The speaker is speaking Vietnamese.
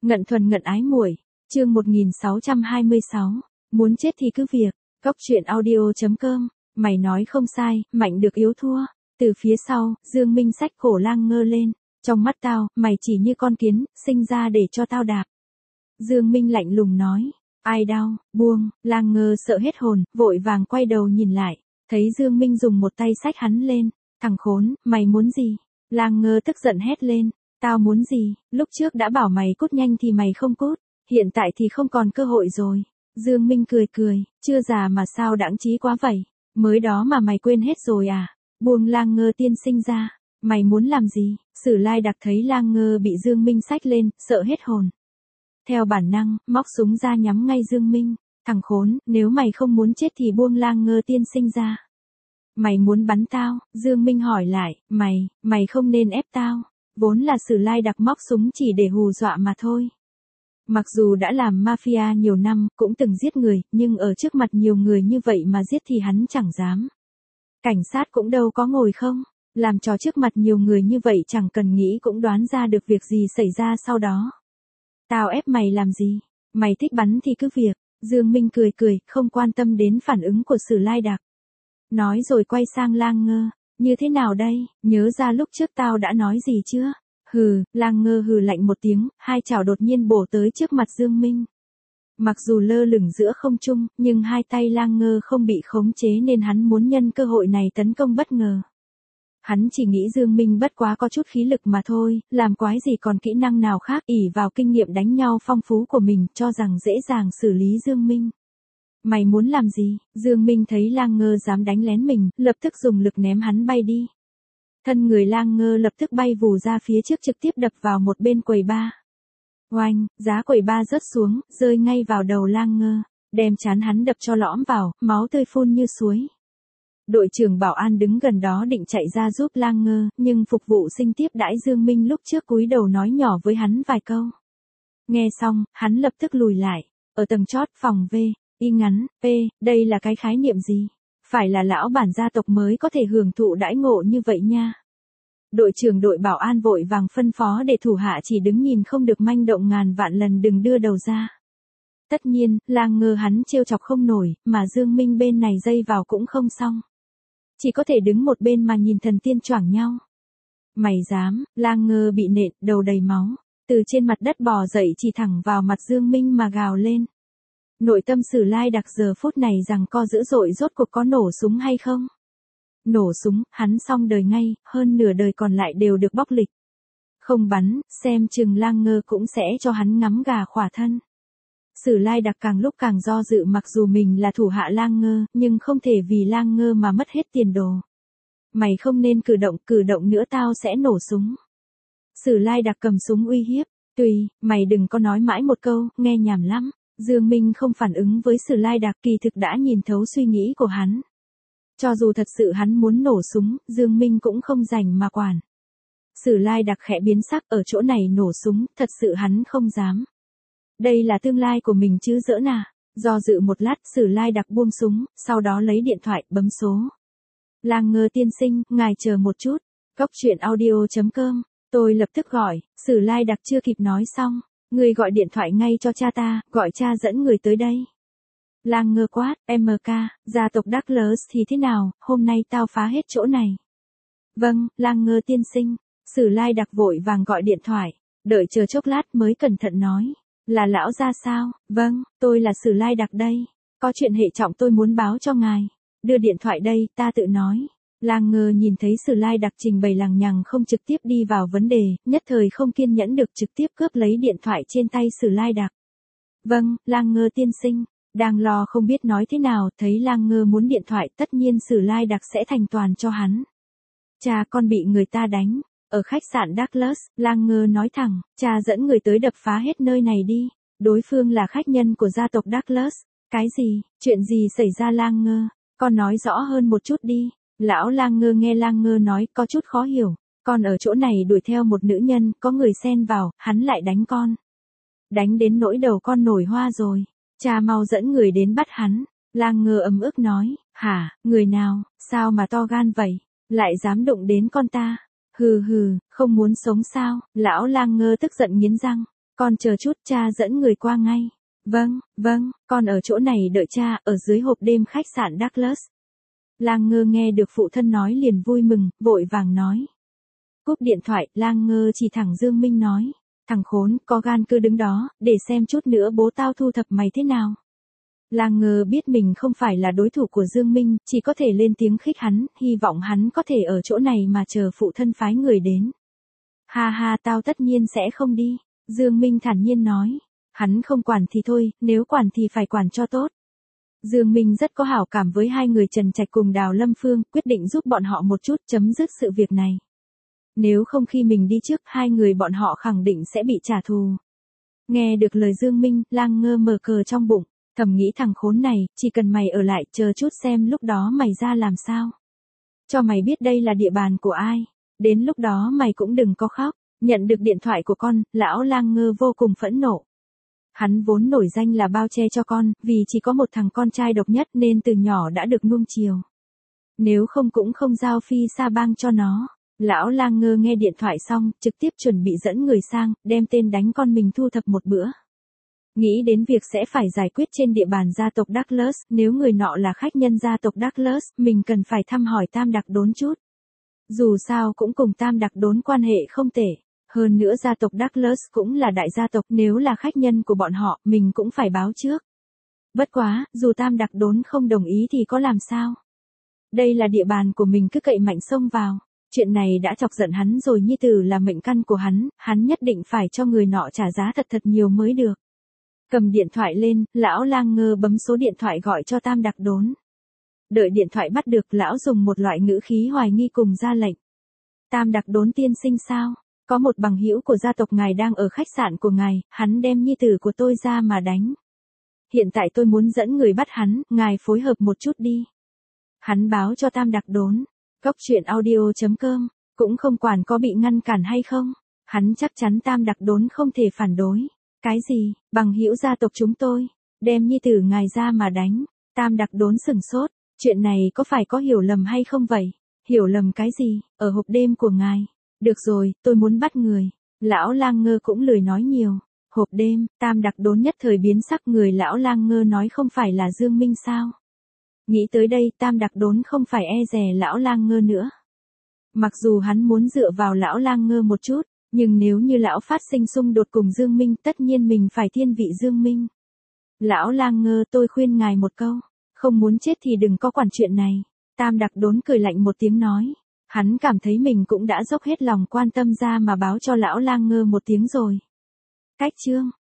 Ngận thuần ngận ái muội, chương 1626, muốn chết thì cứ việc, Cóc truyện audio.com, mày nói không sai, mạnh được yếu thua. Từ phía sau, Dương Minh xách cổ Lang Ngơ lên, trong mắt tao, mày chỉ như con kiến, sinh ra để cho tao đạp. Dương Minh lạnh lùng nói, ai đau, buông, Lang Ngơ sợ hết hồn, vội vàng quay đầu nhìn lại, thấy Dương Minh dùng một tay xách hắn lên, thằng khốn, mày muốn gì? Lang Ngơ tức giận hét lên, tao muốn gì, lúc trước đã bảo mày cút nhanh thì mày không cút, hiện tại thì không còn cơ hội rồi. Dương Minh cười cười, chưa già mà sao đãng trí quá vậy, mới đó mà mày quên hết rồi à, buông Lang Ngơ tiên sinh ra, mày muốn làm gì? Sử Lai Đặc thấy Lang Ngơ bị Dương Minh xách lên, sợ hết hồn. Theo bản năng, móc súng ra nhắm ngay Dương Minh, thằng khốn, nếu mày không muốn chết thì buông Lang Ngơ tiên sinh ra. Mày muốn bắn tao? Dương Minh hỏi lại, mày không nên ép tao, vốn là Sử Lai Đặc móc súng chỉ để hù dọa mà thôi. Mặc dù đã làm mafia nhiều năm, cũng từng giết người, nhưng ở trước mặt nhiều người như vậy mà giết thì hắn chẳng dám. Cảnh sát cũng đâu có ngồi không, làm trò trước mặt nhiều người như vậy chẳng cần nghĩ cũng đoán ra được việc gì xảy ra sau đó. Tao ép mày làm gì? Mày thích bắn thì cứ việc. Dương Minh cười cười, không quan tâm đến phản ứng của Sử Lai Đặc. Nói rồi quay sang Lang Ngơ, như thế nào đây, nhớ ra lúc trước tao đã nói gì chưa? Hừ, Lang Ngơ hừ lạnh một tiếng, hai chảo đột nhiên bổ tới trước mặt Dương Minh. Mặc dù lơ lửng giữa không trung, nhưng hai tay Lang Ngơ không bị khống chế nên hắn muốn nhân cơ hội này tấn công bất ngờ. Hắn chỉ nghĩ Dương Minh bất quá có chút khí lực mà thôi, làm quái gì còn kỹ năng nào khác, ỷ vào kinh nghiệm đánh nhau phong phú của mình, cho rằng dễ dàng xử lý Dương Minh. Mày muốn làm gì? Dương Minh thấy Lang Ngơ dám đánh lén mình, lập tức dùng lực ném hắn bay đi. Thân người Lang Ngơ lập tức bay vù ra phía trước trực tiếp đập vào một bên quầy bar. Oanh, giá quầy bar rớt xuống, rơi ngay vào đầu Lang Ngơ, đem trán hắn đập cho lõm vào, máu tươi phun như suối. Đội trưởng bảo an đứng gần đó định chạy ra giúp Lang Ngơ, nhưng phục vụ sinh tiếp đãi Dương Minh lúc trước cúi đầu nói nhỏ với hắn vài câu. Nghe xong, hắn lập tức lùi lại, ở tầng chót phòng V, y ngắn, P, đây là cái khái niệm gì? Phải là lão bản gia tộc mới có thể hưởng thụ đãi ngộ như vậy nha. Đội trưởng đội bảo an vội vàng phân phó để thủ hạ chỉ đứng nhìn không được manh động ngàn vạn lần đừng đưa đầu ra. Tất nhiên, Lang Ngơ hắn trêu chọc không nổi, mà Dương Minh bên này dây vào cũng không xong. Chỉ có thể đứng một bên mà nhìn thần tiên choảng nhau. Mày dám? Lang Ngơ bị nện, đầu đầy máu, từ trên mặt đất bò dậy chỉ thẳng vào mặt Dương Minh mà gào lên. Nội tâm Sử Lai Đặc giờ phút này rằng co dữ dội rốt cuộc có nổ súng hay không? Nổ súng, hắn xong đời ngay, hơn nửa đời còn lại đều được bóc lịch. Không bắn, xem chừng Lang Ngơ cũng sẽ cho hắn ngắm gà khỏa thân. Sử Lai Đặc càng lúc càng do dự, mặc dù mình là thủ hạ Lang Ngơ, nhưng không thể vì Lang Ngơ mà mất hết tiền đồ. Mày không nên cử động nữa tao sẽ nổ súng. Sử Lai Đặc cầm súng uy hiếp, mày đừng có nói mãi một câu, nghe nhảm lắm. Dương Minh không phản ứng với Sử Lai Đặc, kỳ thực đã nhìn thấu suy nghĩ của hắn. Cho dù thật sự hắn muốn nổ súng, Dương Minh cũng không rảnh mà quản. Sử Lai Đặc khẽ biến sắc, ở chỗ này nổ súng, thật sự hắn không dám. Đây là tương lai của mình chứ giỡn à. Do dự một lát, Sử Lai Đặc buông súng, sau đó lấy điện thoại, bấm số. Lang Ngơ tiên sinh, ngài chờ một chút. Cóc truyện audio.com, tôi lập tức gọi. Sử Lai Đặc chưa kịp nói xong, người gọi điện thoại ngay cho cha ta, gọi cha dẫn người tới đây. Lang Ngơ quát, MK, gia tộc Douglas thì thế nào, hôm nay tao phá hết chỗ này. Vâng, Lang Ngơ tiên sinh. Sử Lai Đặc vội vàng gọi điện thoại, đợi chờ chốc lát mới cẩn thận nói. Là lão gia sao? Vâng, tôi là Sử Lai Đặc đây. Có chuyện hệ trọng tôi muốn báo cho ngài. Đưa điện thoại đây, ta tự nói. Lang Ngơ nhìn thấy Sử Lai Đặc trình bày lằng nhằng không trực tiếp đi vào vấn đề, nhất thời không kiên nhẫn được trực tiếp cướp lấy điện thoại trên tay Sử Lai Đặc. Vâng, Lang Ngơ tiên sinh. Đang lo không biết nói thế nào, thấy Lang Ngơ muốn điện thoại, tất nhiên Sử Lai Đặc sẽ thành toàn cho hắn. Cha con bị người ta đánh. Ở khách sạn Douglas, Lang Ngơ nói thẳng, cha dẫn người tới đập phá hết nơi này đi. Đối phương là khách nhân của gia tộc Douglas. Cái gì? Chuyện gì xảy ra Lang Ngơ? Con nói rõ hơn một chút đi. Lão Lang Ngơ nghe Lang Ngơ nói có chút khó hiểu. Con ở chỗ này đuổi theo một nữ nhân, có người xen vào, hắn lại đánh con. Đánh đến nỗi đầu con nổi hoa rồi. Cha mau dẫn người đến bắt hắn. Lang Ngơ ấm ức nói, hả, người nào, sao mà to gan vậy, lại dám đụng đến con ta. Hừ, không muốn sống sao? Lão Lang Ngơ tức giận nghiến răng. Con chờ chút, cha dẫn người qua ngay. Vâng, con ở chỗ này đợi cha, ở dưới hộp đêm khách sạn Douglas. Lang Ngơ nghe được phụ thân nói liền vui mừng, vội vàng nói. Cúp điện thoại, Lang Ngơ chỉ thẳng Dương Minh nói. Thằng khốn, có gan cứ đứng đó, để xem chút nữa bố tao thu thập mày thế nào. Lang Ngơ biết mình không phải là đối thủ của Dương Minh, chỉ có thể lên tiếng khích hắn, hy vọng hắn có thể ở chỗ này mà chờ phụ thân phái người đến. Ha ha, tao tất nhiên sẽ không đi, Dương Minh thản nhiên nói. Hắn không quản thì thôi, nếu quản thì phải quản cho tốt. Dương Minh rất có hảo cảm với hai người Trần Trạch cùng Đào Lâm Phương, quyết định giúp bọn họ một chút chấm dứt sự việc này. Nếu không khi mình đi trước, hai người bọn họ khẳng định sẽ bị trả thù. Nghe được lời Dương Minh, Lang Ngơ mở cờ trong bụng, thầm nghĩ thằng khốn này, chỉ cần mày ở lại chờ chút xem lúc đó mày ra làm sao. Cho mày biết đây là địa bàn của ai, đến lúc đó mày cũng đừng có khóc. Nhận được điện thoại của con, lão Lang Ngơ vô cùng phẫn nộ. Hắn vốn nổi danh là bao che cho con, vì chỉ có một thằng con trai độc nhất nên từ nhỏ đã được nuông chiều. Nếu không cũng không giao phi sa bang cho nó. Lão Lang Ngơ nghe điện thoại xong, trực tiếp chuẩn bị dẫn người sang, đem tên đánh con mình thu thập một bữa. Nghĩ đến việc sẽ phải giải quyết trên địa bàn gia tộc Douglas, nếu người nọ là khách nhân gia tộc Douglas, mình cần phải thăm hỏi Tam Đặc Đốn chút. Dù sao cũng cùng Tam Đặc Đốn quan hệ không tệ. Hơn nữa gia tộc Douglas cũng là đại gia tộc, nếu là khách nhân của bọn họ, mình cũng phải báo trước. Bất quá, dù Tam Đặc Đốn không đồng ý thì có làm sao? Đây là địa bàn của mình, cứ cậy mạnh xông vào. Chuyện này đã chọc giận hắn rồi, nhi tử là mệnh căn của hắn nhất định phải cho người nọ trả giá thật nhiều mới được. Cầm điện thoại lên, lão Lang Ngơ bấm số điện thoại gọi cho Tam Đặc Đốn. Đợi điện thoại bắt được, lão dùng một loại ngữ khí hoài nghi cùng ra lệnh. Tam Đặc Đốn tiên sinh sao? Có một bằng hữu của gia tộc ngài đang ở khách sạn của ngài, hắn đem nhi tử của tôi ra mà đánh. Hiện tại tôi muốn dẫn người bắt hắn, ngài phối hợp một chút đi. Hắn báo cho Tam Đặc Đốn. Cóc truyện audio.com, cũng không quản có bị ngăn cản hay không. Hắn chắc chắn Tam Đặc Đốn không thể phản đối. Cái gì, bằng hữu gia tộc chúng tôi, đem nhi tử ngài ra mà đánh. Tam Đặc Đốn sửng sốt, chuyện này có phải có hiểu lầm hay không vậy? Hiểu lầm cái gì, ở hộp đêm của ngài. Được rồi, tôi muốn bắt người. Lão Lang Ngơ cũng lười nói nhiều. Hộp đêm, Tam Đặc Đốn nhất thời biến sắc, người lão Lang Ngơ nói không phải là Dương Minh sao? Nghĩ tới đây, Tam Đặc Đốn không phải e dè lão Lang Ngơ nữa. Mặc dù hắn muốn dựa vào lão Lang Ngơ một chút, nhưng nếu như lão phát sinh xung đột cùng Dương Minh, tất nhiên mình phải thiên vị Dương Minh. Lão Lang Ngơ, tôi khuyên ngài một câu, không muốn chết thì đừng có quản chuyện này. Tam Đặc Đốn cười lạnh một tiếng nói. Hắn cảm thấy mình cũng đã dốc hết lòng quan tâm ra mà báo cho lão Lang Ngơ một tiếng rồi. Cách chương